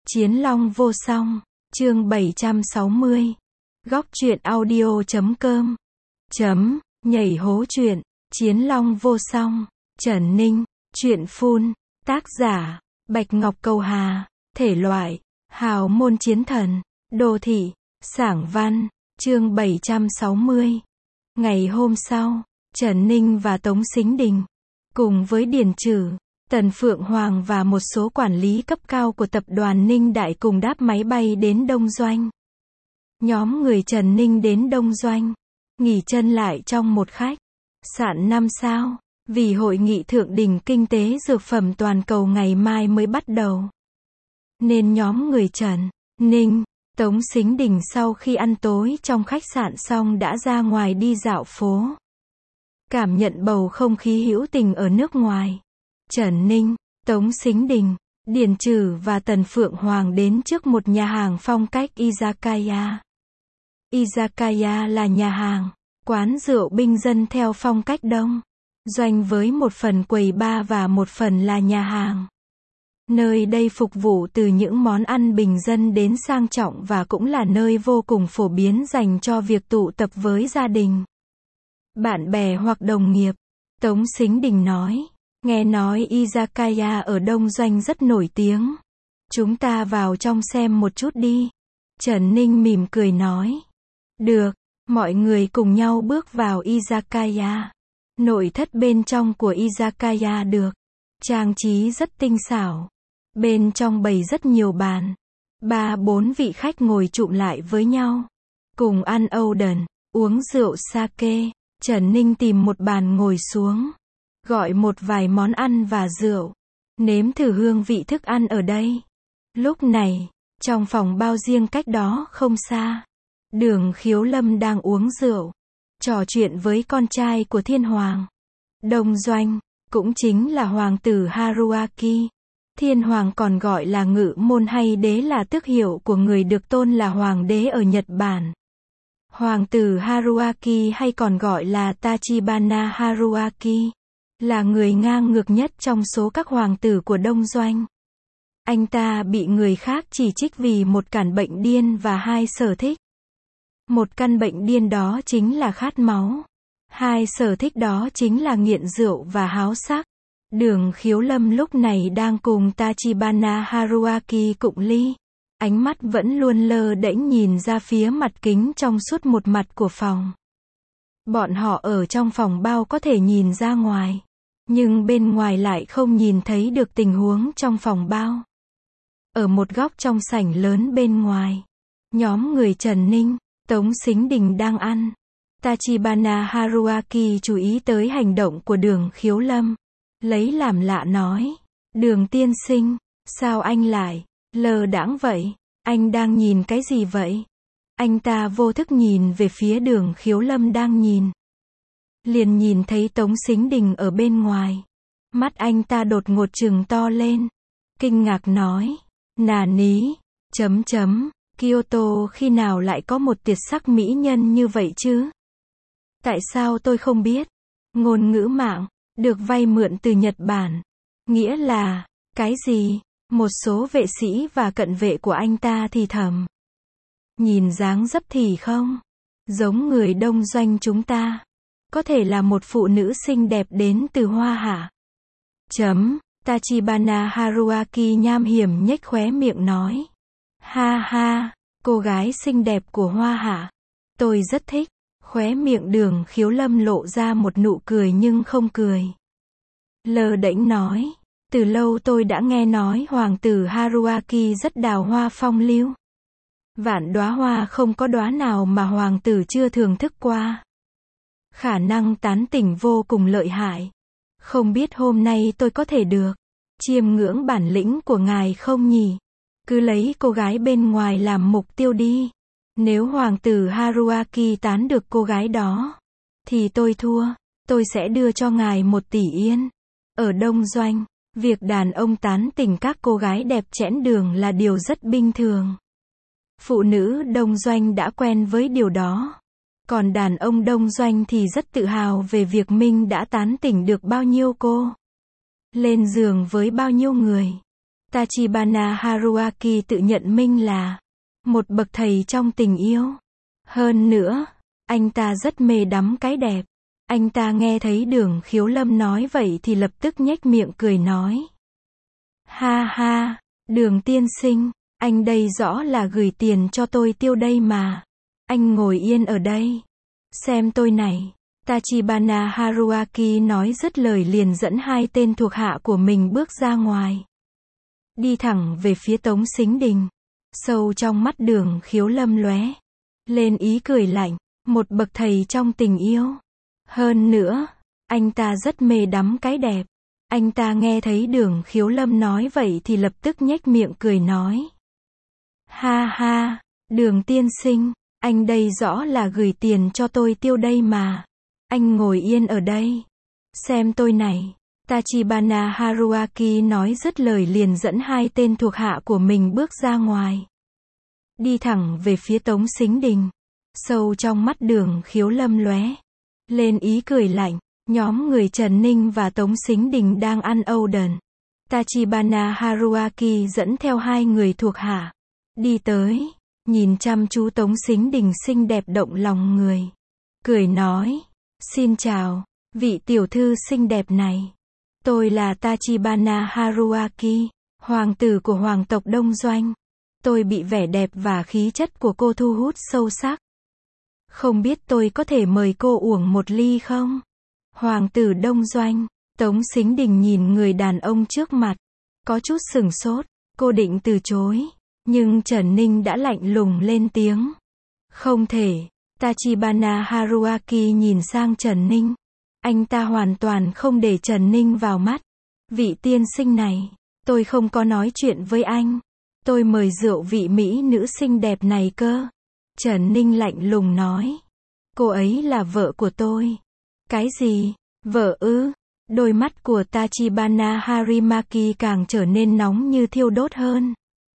Chiến Long vô song, chương 760. Góc truyện audio.com. Nhảy hố truyện, Chiến Long vô song, Trần Ninh, truyện full, tác giả, Bạch Ngọc Cầu Hà, thể loại, hào môn chiến thần, đô thị, sảng văn, chương 760. Ngày hôm sau, Trần Ninh và Tống Sính Đình, cùng với Điền Trử, Tần Phượng Hoàng và một số quản lý cấp cao của tập đoàn Ninh Đại cùng đáp máy bay đến Đông Doanh. Nhóm người Trần Ninh đến Đông Doanh, nghỉ chân lại trong một khách sạn 5 sao, vì hội nghị thượng đỉnh kinh tế dược phẩm toàn cầu ngày mai mới bắt đầu. Nên nhóm người Trần Ninh, Tống Sính Đình sau khi ăn tối trong khách sạn xong đã ra ngoài đi dạo phố. Cảm nhận bầu không khí hữu tình ở nước ngoài. Trần Ninh, Tống Sính Đình, Điền Trử và Tần Phượng Hoàng đến trước một nhà hàng phong cách Izakaya. Izakaya là nhà hàng, quán rượu bình dân theo phong cách Đông Doanh với một phần quầy bar và một phần là nhà hàng. Nơi đây phục vụ từ những món ăn bình dân đến sang trọng và cũng là nơi vô cùng phổ biến dành cho việc tụ tập với gia đình, bạn bè hoặc đồng nghiệp. Tống Sính Đình nói, nghe nói Izakaya ở Đông Doanh rất nổi tiếng. Chúng ta vào trong xem một chút đi. Trần Ninh mỉm cười nói. Được, mọi người cùng nhau bước vào Izakaya. Nội thất bên trong của Izakaya được trang trí rất tinh xảo. Bên trong bày rất nhiều bàn. 3-4 vị khách ngồi chụm lại với nhau, cùng ăn Oden, uống rượu sake. Trần Ninh tìm một bàn ngồi xuống, gọi một vài món ăn và rượu, nếm thử hương vị thức ăn ở đây. Lúc này, trong phòng bao riêng cách đó không xa, Đường Khiếu Lâm đang uống rượu, trò chuyện với con trai của Thiên Hoàng Đông Doanh, cũng chính là Hoàng tử Haruaki. Thiên Hoàng còn gọi là Ngự Môn hay Đế là tước hiệu của người được tôn là Hoàng đế ở Nhật Bản. Hoàng tử Haruaki hay còn gọi là Tachibana Haruaki, là người ngang ngược nhất trong số các hoàng tử của Đông Doanh. Anh ta bị người khác chỉ trích vì một căn bệnh điên và 2 sở thích. Một căn bệnh điên đó chính là khát máu. 2 sở thích đó chính là nghiện rượu và háo sắc. Đường Khiếu Lâm lúc này đang cùng Tachibana Haruaki cụng ly. Ánh mắt vẫn luôn lơ đễnh nhìn ra phía mặt kính trong suốt một mặt của phòng. Bọn họ ở trong phòng bao có thể nhìn ra ngoài, nhưng bên ngoài lại không nhìn thấy được tình huống trong phòng bao. Ở một góc trong sảnh lớn bên ngoài, nhóm người Trần Ninh, Tống Sính Đình đang ăn. Tachibana Haruaki chú ý tới hành động của Đường Khiếu Lâm, lấy làm lạ nói, Đường tiên sinh, sao anh lại lơ đãng vậy? Anh đang nhìn cái gì vậy? Anh ta vô thức nhìn về phía Đường Khiếu Lâm đang nhìn. Liền nhìn thấy Tống Sính Đình ở bên ngoài. Mắt anh ta đột ngột trừng to lên. Kinh ngạc nói, nà ní, Kyoto khi nào lại có một tuyệt sắc mỹ nhân như vậy chứ? Tại sao tôi không biết? Ngôn ngữ mạng, được vay mượn từ Nhật Bản. Nghĩa là, cái gì? Một số vệ sĩ và cận vệ của anh ta thì thầm. Nhìn dáng dấp thì không giống người Đông Doanh chúng ta. Có thể là một phụ nữ xinh đẹp đến từ Hoa Hạ. Tachibana Haruaki nham hiểm nhếch khóe miệng nói. Ha ha, cô gái xinh đẹp của Hoa Hạ. Tôi rất thích. Khóe miệng Đường Khiếu Lâm lộ ra một nụ cười nhưng không cười. Lơ đễnh nói. Từ lâu tôi đã nghe nói Hoàng tử Haruaki rất đào hoa phong lưu. Vạn đóa hoa không có đóa nào mà Hoàng tử chưa thưởng thức qua. Khả năng tán tỉnh vô cùng lợi hại. Không biết hôm nay tôi có thể được chiêm ngưỡng bản lĩnh của ngài không nhỉ? Cứ lấy cô gái bên ngoài làm mục tiêu đi. Nếu Hoàng tử Haruaki tán được cô gái đó, thì tôi thua. Tôi sẽ đưa cho ngài 1 tỷ yên. Ở Đông Doanh, việc đàn ông tán tỉnh các cô gái đẹp chẽn đường là điều rất bình thường. Phụ nữ Đông Doanh đã quen với điều đó. Còn đàn ông Đông Doanh thì rất tự hào về việc mình đã tán tỉnh được bao nhiêu cô. Lên giường với bao nhiêu người. Tachibana Haruaki tự nhận mình là một bậc thầy trong tình yêu. Hơn nữa, anh ta rất mê đắm cái đẹp. Anh ta nghe thấy Đường Khiếu Lâm nói vậy thì lập tức nhếch miệng cười nói. Ha ha, Đường tiên sinh, anh đây rõ là gửi tiền cho tôi tiêu đây mà. Anh ngồi yên ở đây. Xem tôi này. Tachibana Haruaki nói dứt lời liền dẫn hai tên thuộc hạ của mình bước ra ngoài. Đi thẳng về phía Tống Sính Đình. Sâu trong mắt Đường Khiếu Lâm lóe lên ý cười lạnh, một bậc thầy trong tình yêu. Hơn nữa, anh ta rất mê đắm cái đẹp. Anh ta nghe thấy Đường Khiếu Lâm nói vậy thì lập tức nhếch miệng cười nói. Ha ha, Đường tiên sinh, anh đây rõ là gửi tiền cho tôi tiêu đây mà. Anh ngồi yên ở đây. Xem tôi này. Tachibana Haruaki nói dứt lời liền dẫn hai tên thuộc hạ của mình bước ra ngoài. Đi thẳng về phía Tống Sính Đình. Sâu trong mắt Đường Khiếu Lâm lóe lên ý cười lạnh. Nhóm người Trần Ninh và Tống Sính Đình đang ăn âu đần. Tachibana Haruaki dẫn theo hai người thuộc hạ. Đi tới. Nhìn chăm chú Tống Sính Đình xinh đẹp động lòng người. Cười nói. Xin chào, vị tiểu thư xinh đẹp này. Tôi là Tachibana Haruaki, hoàng tử của hoàng tộc Đông Doanh. Tôi bị vẻ đẹp và khí chất của cô thu hút sâu sắc. Không biết tôi có thể mời cô uống một ly không? Hoàng tử Đông Doanh, Tống Sính Đình nhìn người đàn ông trước mặt. Có chút sửng sốt, cô định từ chối. Nhưng Trần Ninh đã lạnh lùng lên tiếng. Không thể. Tachibana Haruaki nhìn sang Trần Ninh. Anh ta hoàn toàn không để Trần Ninh vào mắt. Vị tiên sinh này, tôi không có nói chuyện với anh. Tôi mời rượu vị mỹ nữ xinh đẹp này cơ. Trần Ninh lạnh lùng nói. Cô ấy là vợ của tôi. Cái gì? Vợ ư? Đôi mắt của Tachibana Harimaki càng trở nên nóng như thiêu đốt hơn.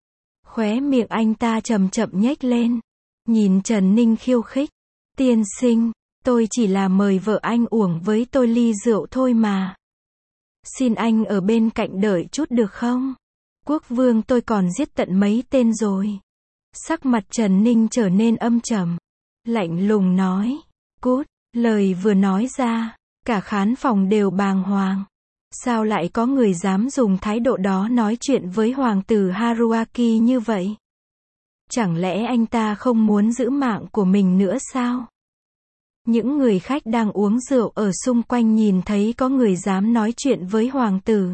Khóe miệng anh ta chậm chậm nhếch lên. Nhìn Trần Ninh khiêu khích. Tiên sinh, tôi chỉ là mời vợ anh uống với tôi ly rượu thôi mà. Xin anh ở bên cạnh đợi chút được không? Quốc vương tôi còn giết tận mấy tên rồi. Sắc mặt Trần Ninh trở nên âm trầm. Lạnh lùng nói. Cút, lời vừa nói ra, cả khán phòng đều bàng hoàng. Sao lại có người dám dùng thái độ đó nói chuyện với hoàng tử Haruaki như vậy? Chẳng lẽ anh ta không muốn giữ mạng của mình nữa sao? Những người khách đang uống rượu ở xung quanh nhìn thấy có người dám nói chuyện với hoàng tử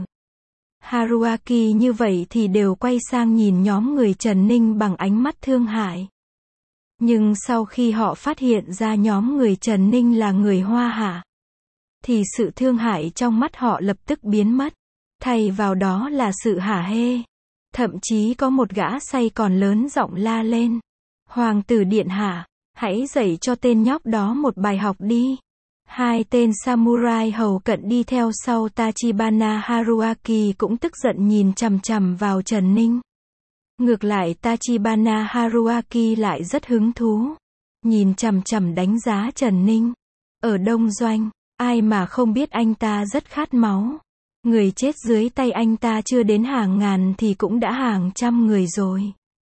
Haruaki như vậy thì đều quay sang nhìn nhóm người Trần Ninh bằng ánh mắt thương hại. Nhưng sau khi họ phát hiện ra nhóm người Trần Ninh là người Hoa Hạ, thì sự thương hại trong mắt họ lập tức biến mất. Thay vào đó là sự hả hê. Thậm chí có một gã say còn lớn giọng la lên. Hoàng tử điện hạ, hãy dạy cho tên nhóc đó một bài học đi. Hai tên samurai hầu cận đi theo sau Tachibana Haruaki cũng tức giận nhìn chằm chằm vào Trần Ninh. Ngược lại Tachibana Haruaki lại rất hứng thú. Nhìn chằm chằm đánh giá Trần Ninh. Ở Đông Doanh, ai mà không biết anh ta rất khát máu. Người chết dưới tay anh ta chưa đến hàng ngàn thì cũng đã hàng trăm người rồi.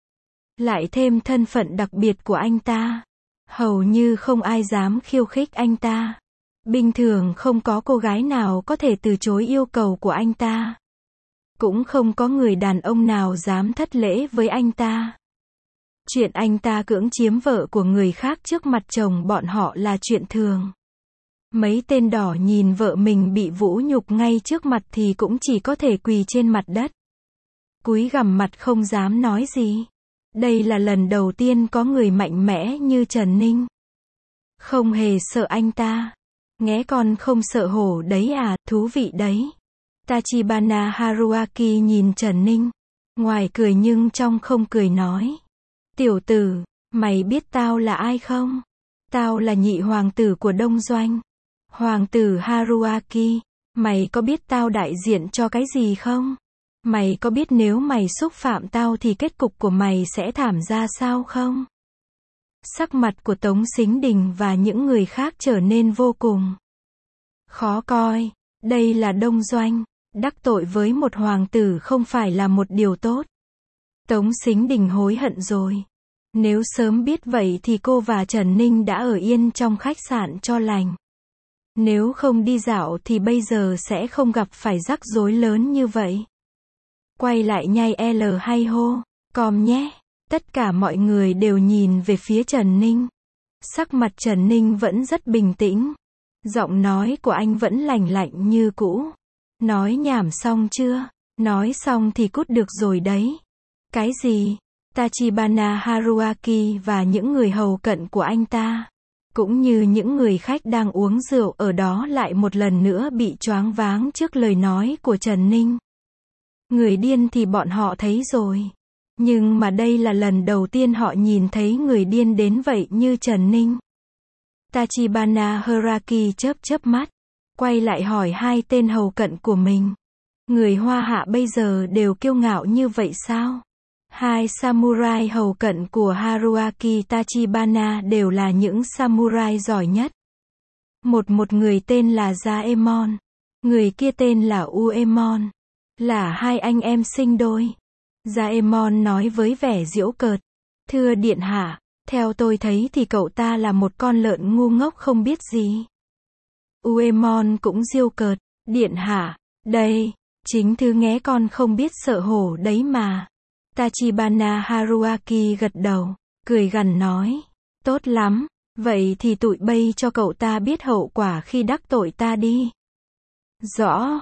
Lại thêm thân phận đặc biệt của anh ta. Hầu như không ai dám khiêu khích anh ta. Bình thường không có cô gái nào có thể từ chối yêu cầu của anh ta. Cũng không có người đàn ông nào dám thất lễ với anh ta. Chuyện anh ta cưỡng chiếm vợ của người khác trước mặt chồng bọn họ là chuyện thường. Mấy tên đỏ nhìn vợ mình bị vũ nhục ngay trước mặt thì cũng chỉ có thể quỳ trên mặt đất. Cúi gằm mặt không dám nói gì. Đây là lần đầu tiên có người mạnh mẽ như Trần Ninh. Không hề sợ anh ta. Nghe con không sợ hổ đấy à, thú vị đấy. Tachibana Haruaki nhìn Trần Ninh. Ngoài cười nhưng trong không cười nói. Tiểu tử, mày biết tao là ai không? Tao là nhị hoàng tử của Đông Doanh. Hoàng tử Haruaki, mày có biết tao đại diện cho cái gì không? Mày có biết nếu mày xúc phạm tao thì kết cục của mày sẽ thảm ra sao không? Sắc mặt của Tống Sính Đình và những người khác trở nên vô cùng khó coi. Đây là Đông Doanh. Đắc tội với một hoàng tử không phải là một điều tốt. Tống Sính Đình hối hận rồi. Nếu sớm biết vậy thì cô và Trần Ninh đã ở yên trong khách sạn cho lành. Nếu không đi dạo thì bây giờ sẽ không gặp phải rắc rối lớn như vậy. Quay lại nhai L hay hô, com nhé. Tất cả mọi người đều nhìn về phía Trần Ninh. Sắc mặt Trần Ninh vẫn rất bình tĩnh. Giọng nói của anh vẫn lành lạnh như cũ. Nói nhảm xong chưa? Nói xong thì cút được rồi đấy. Cái gì? Tachibana Haruaki và những người hầu cận của anh ta, cũng như những người khách đang uống rượu ở đó lại một lần nữa bị choáng váng trước lời nói của Trần Ninh. Người điên thì bọn họ thấy rồi. Nhưng mà đây là lần đầu tiên họ nhìn thấy người điên đến vậy như Trần Ninh. Tachibana Haruaki chớp mắt, quay lại hỏi hai tên hầu cận của mình. Người Hoa Hạ bây giờ đều kiêu ngạo như vậy sao? Hai samurai hầu cận của Haruaki Tachibana đều là những samurai giỏi nhất. Một người tên là Jaemon, người kia tên là Uemon, là hai anh em sinh đôi. Jaemon nói với vẻ giễu cợt, thưa điện hạ, theo tôi thấy thì cậu ta là một con lợn ngu ngốc không biết gì. Uemon cũng giễu cợt, điện hạ, đây, chính thứ nghé con không biết sợ hổ đấy mà. Tachibana Haruaki gật đầu, cười gằn nói, tốt lắm, vậy thì tụi bay cho cậu ta biết hậu quả khi đắc tội ta đi. Rõ,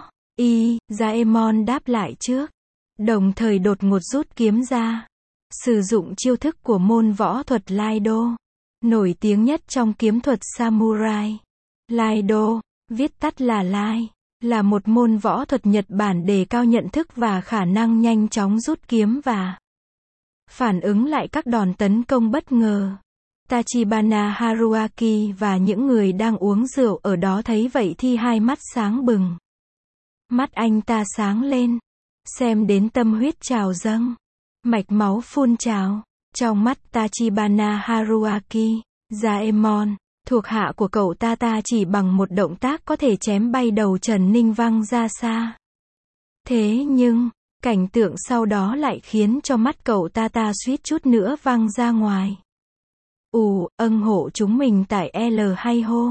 Jaemon đáp lại trước, đồng thời đột ngột rút kiếm ra, sử dụng chiêu thức của môn võ thuật Iaido, nổi tiếng nhất trong kiếm thuật samurai. Iaido, viết tắt là Lai, là một môn võ thuật Nhật Bản đề cao nhận thức và khả năng nhanh chóng rút kiếm và phản ứng lại các đòn tấn công bất ngờ. Tachibana Haruaki và những người đang uống rượu ở đó thấy vậy thì hai mắt sáng bừng. Mắt anh ta sáng lên, xem đến tâm huyết trào dâng, mạch máu phun trào. Trong mắt Tachibana Haruaki, Jaemon, thuộc hạ của cậu ta chỉ bằng một động tác có thể chém bay đầu Trần Ninh văng ra xa. Thế nhưng, cảnh tượng sau đó lại khiến cho mắt cậu ta suýt chút nữa văng ra ngoài. Hộ chúng mình tại L hay hô.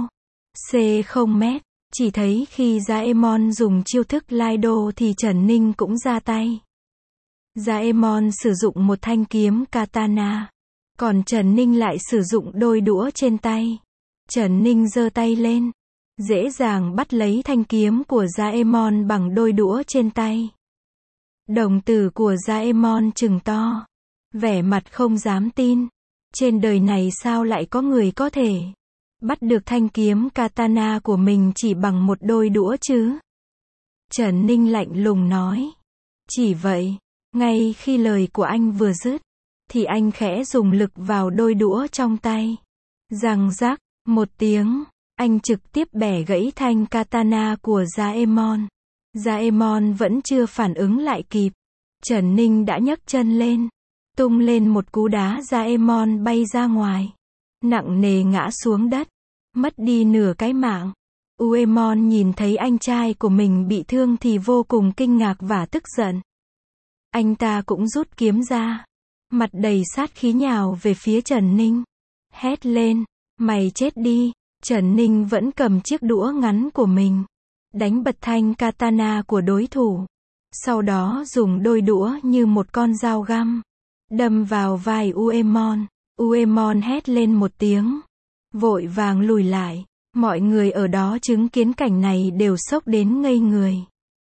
C0 m, chỉ thấy khi Jaemon dùng chiêu thức Iaido thì Trần Ninh cũng ra tay. Jaemon sử dụng một thanh kiếm katana, còn Trần Ninh lại sử dụng đôi đũa trên tay. Trần Ninh giơ tay lên, dễ dàng bắt lấy thanh kiếm của Jaemon bằng đôi đũa trên tay. Đồng tử của Jaemon trừng to, vẻ mặt không dám tin. Trên đời này sao lại có người có thể bắt được thanh kiếm katana của mình chỉ bằng một đôi đũa chứ? Trần Ninh lạnh lùng nói. Chỉ vậy, ngay khi lời của anh vừa dứt, thì anh khẽ dùng lực vào đôi đũa trong tay. Răng rắc, một tiếng, anh trực tiếp bẻ gãy thanh katana của Jaemon. Jaemon vẫn chưa phản ứng lại kịp. Trần Ninh đã nhấc chân lên, tung lên một cú đá, Jaemon bay ra ngoài, nặng nề ngã xuống đất, mất đi nửa cái mạng. Uemon nhìn thấy anh trai của mình bị thương thì vô cùng kinh ngạc và tức giận. Anh ta cũng rút kiếm ra, mặt đầy sát khí nhào về phía Trần Ninh, hét lên, mày chết đi. Trần Ninh vẫn cầm chiếc đũa ngắn của mình, đánh bật thanh katana của đối thủ, sau đó dùng đôi đũa như một con dao găm, đâm vào vai Uemon. Uemon hét lên một tiếng, vội vàng lùi lại. Mọi người ở đó chứng kiến cảnh này đều sốc đến ngây người.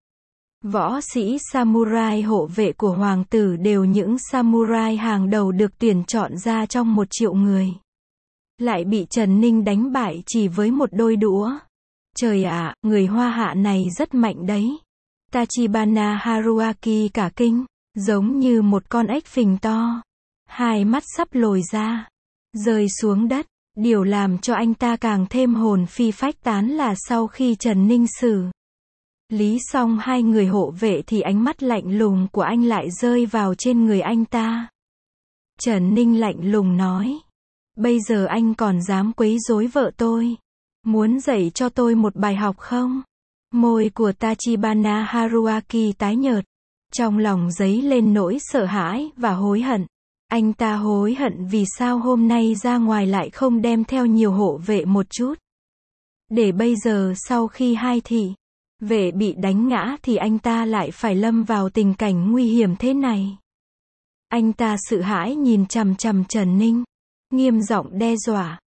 Võ sĩ samurai hộ vệ của hoàng tử đều những samurai hàng đầu được tuyển chọn ra trong 1 triệu người. Lại bị Trần Ninh đánh bại chỉ với một đôi đũa. Trời ạ, người Hoa Hạ này rất mạnh đấy. Tachibana Haruaki cả kinh, giống như một con ếch phình to. Hai mắt sắp lồi ra, rơi xuống đất. Điều làm cho anh ta càng thêm hồn phi phách tán là sau khi Trần Ninh xử lý xong hai người hộ vệ thì ánh mắt lạnh lùng của anh lại rơi vào trên người anh ta. Trần Ninh lạnh lùng nói, bây giờ anh còn dám quấy rối vợ tôi, muốn dạy cho tôi một bài học không? Môi của Tachibana Haruaki tái nhợt. Trong lòng dấy lên nỗi sợ hãi và hối hận. Anh ta hối hận vì sao hôm nay ra ngoài lại không đem theo nhiều hộ vệ một chút. Để bây giờ sau khi hai thị vệ bị đánh ngã thì anh ta lại phải lâm vào tình cảnh nguy hiểm thế này. Anh ta sợ hãi nhìn chằm chằm Trần Ninh, nghiêm giọng đe dọa,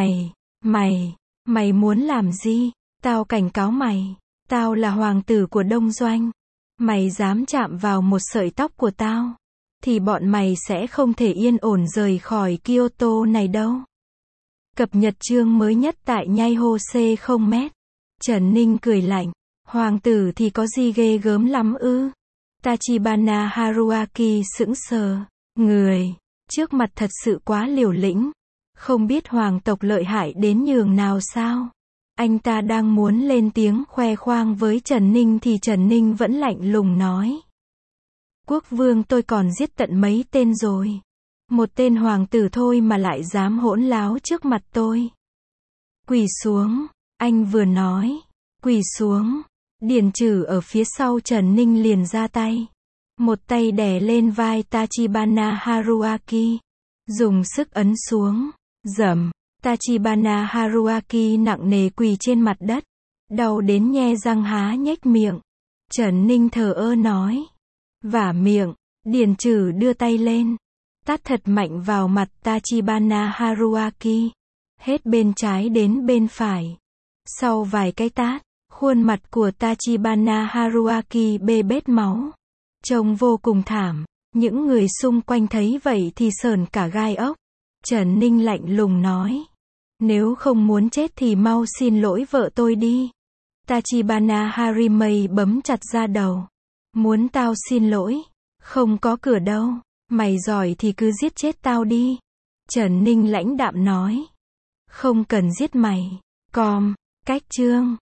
mày muốn làm gì? Tao cảnh cáo mày, tao là hoàng tử của Đông Doanh. Mày dám chạm vào một sợi tóc của tao, thì bọn mày sẽ không thể yên ổn rời khỏi Kyoto này đâu. Cập nhật chương mới nhất tại Nhaiho C0m. Trần Ninh cười lạnh, hoàng tử thì có gì ghê gớm lắm ư? Tachibana Haruaki sững sờ, người trước mặt thật sự quá liều lĩnh, không biết hoàng tộc lợi hại đến nhường nào sao? Anh ta đang muốn lên tiếng khoe khoang với Trần Ninh thì Trần Ninh vẫn lạnh lùng nói. Quốc vương tôi còn giết tận mấy tên rồi. Một tên hoàng tử thôi mà lại dám hỗn láo trước mặt tôi. Quỳ xuống, anh vừa nói. Quỳ xuống. Điền Trừ ở phía sau Trần Ninh liền ra tay. Một tay đè lên vai Tachibana Haruaki. Dùng sức ấn xuống. Dầm. Tachibana Haruaki nặng nề quỳ trên mặt đất. Đau đến nhe răng há nhếch miệng. Trần Ninh thờ ơ nói. Vả miệng. Điền Trừ đưa tay lên. Tát thật mạnh vào mặt Tachibana Haruaki. Hết bên trái đến bên phải. Sau vài cái tát, khuôn mặt của Tachibana Haruaki bê bết máu. Trông vô cùng thảm. Những người xung quanh thấy vậy thì sởn cả gai ốc. Trần Ninh lạnh lùng nói. Nếu không muốn chết thì mau xin lỗi vợ tôi đi. Tachibana Harimei bấm chặt ra đầu. Muốn tao xin lỗi? Không có cửa đâu. Mày giỏi thì cứ giết chết tao đi. Trần Ninh lãnh đạm nói. Không cần giết mày. Cách chương.